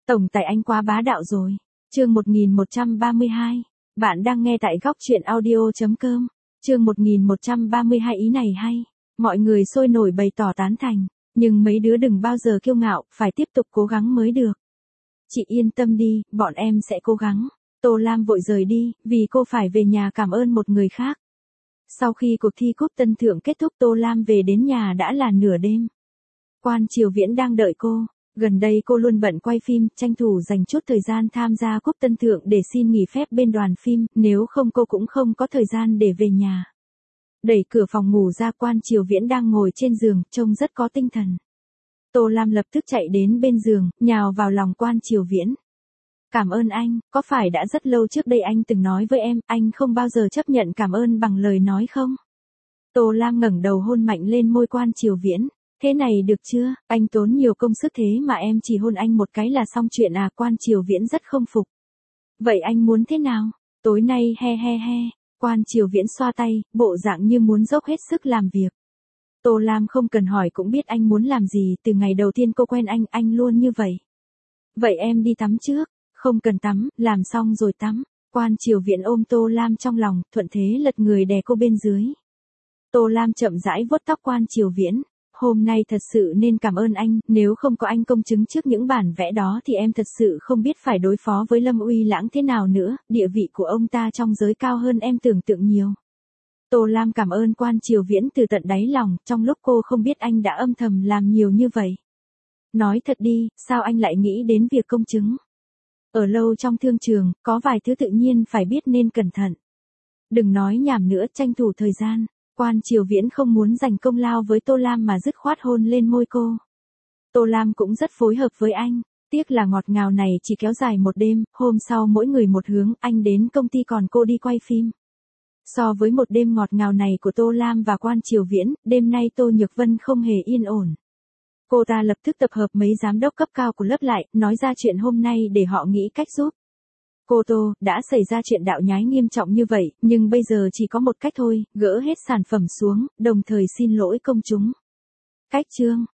Tổng tài anh quá bá đạo rồi. Chương 1132. Bạn đang nghe tại góc truyện audio.com. Chương 1132 ý này hay. Mọi người sôi nổi bày tỏ tán thành. Nhưng mấy đứa đừng bao giờ kiêu ngạo, phải tiếp tục cố gắng mới được. Chị yên tâm đi, bọn em sẽ cố gắng. Tô Lam vội rời đi, vì cô phải về nhà cảm ơn một người khác. Sau khi cuộc thi cúp tân thượng kết thúc, Tô Lam về đến nhà đã là nửa đêm. Quan Triều Viễn đang đợi cô. Gần đây cô luôn bận quay phim, tranh thủ dành chút thời gian tham gia cúp tân thượng để xin nghỉ phép bên đoàn phim, nếu không cô cũng không có thời gian để về nhà. Đẩy cửa phòng ngủ ra, Quan Triều Viễn đang ngồi trên giường, trông rất có tinh thần. Tô Lam lập tức chạy đến bên giường, nhào vào lòng Quan Triều Viễn. Cảm ơn anh, có phải đã rất lâu trước đây anh từng nói với em, anh không bao giờ chấp nhận cảm ơn bằng lời nói không? Tô Lam ngẩng đầu hôn mạnh lên môi Quan Triều Viễn. Thế này được chưa, anh tốn nhiều công sức thế mà em chỉ hôn anh một cái là xong chuyện à? Quan Triều Viễn rất không phục. Vậy anh muốn thế nào? Tối nay he he he. Quan Triều Viễn xoa tay, bộ dạng như muốn dốc hết sức làm việc. Tô Lam không cần hỏi cũng biết anh muốn làm gì, từ ngày đầu tiên cô quen anh luôn như vậy. Vậy em đi tắm trước. Không cần tắm, làm xong rồi tắm. Quan Triều Viễn ôm Tô Lam trong lòng, thuận thế lật người đè cô bên dưới. Tô Lam chậm rãi vuốt tóc Quan Triều Viễn. Hôm nay thật sự nên cảm ơn anh, nếu không có anh công chứng trước những bản vẽ đó thì em thật sự không biết phải đối phó với Lâm Uy Lãng thế nào nữa, địa vị của ông ta trong giới cao hơn em tưởng tượng nhiều. Tô Lam cảm ơn Quan Triều Viễn từ tận đáy lòng, trong lúc cô không biết anh đã âm thầm làm nhiều như vậy. Nói thật đi, sao anh lại nghĩ đến việc công chứng? Ở lâu trong thương trường, có vài thứ tự nhiên phải biết nên cẩn thận. Đừng nói nhảm nữa, tranh thủ thời gian. Quan Triều Viễn không muốn giành công lao với Tô Lam mà dứt khoát hôn lên môi cô. Tô Lam cũng rất phối hợp với anh. Tiếc là ngọt ngào này chỉ kéo dài một đêm, hôm sau mỗi người một hướng, anh đến công ty còn cô đi quay phim. So với một đêm ngọt ngào này của Tô Lam và Quan Triều Viễn, đêm nay Tô Nhược Vân không hề yên ổn. Cô ta lập tức tập hợp mấy giám đốc cấp cao của lớp lại, nói ra chuyện hôm nay để họ nghĩ cách giúp. Cô Tô, đã xảy ra chuyện đạo nhái nghiêm trọng như vậy, nhưng bây giờ chỉ có một cách thôi, gỡ hết sản phẩm xuống, đồng thời xin lỗi công chúng. Cách chương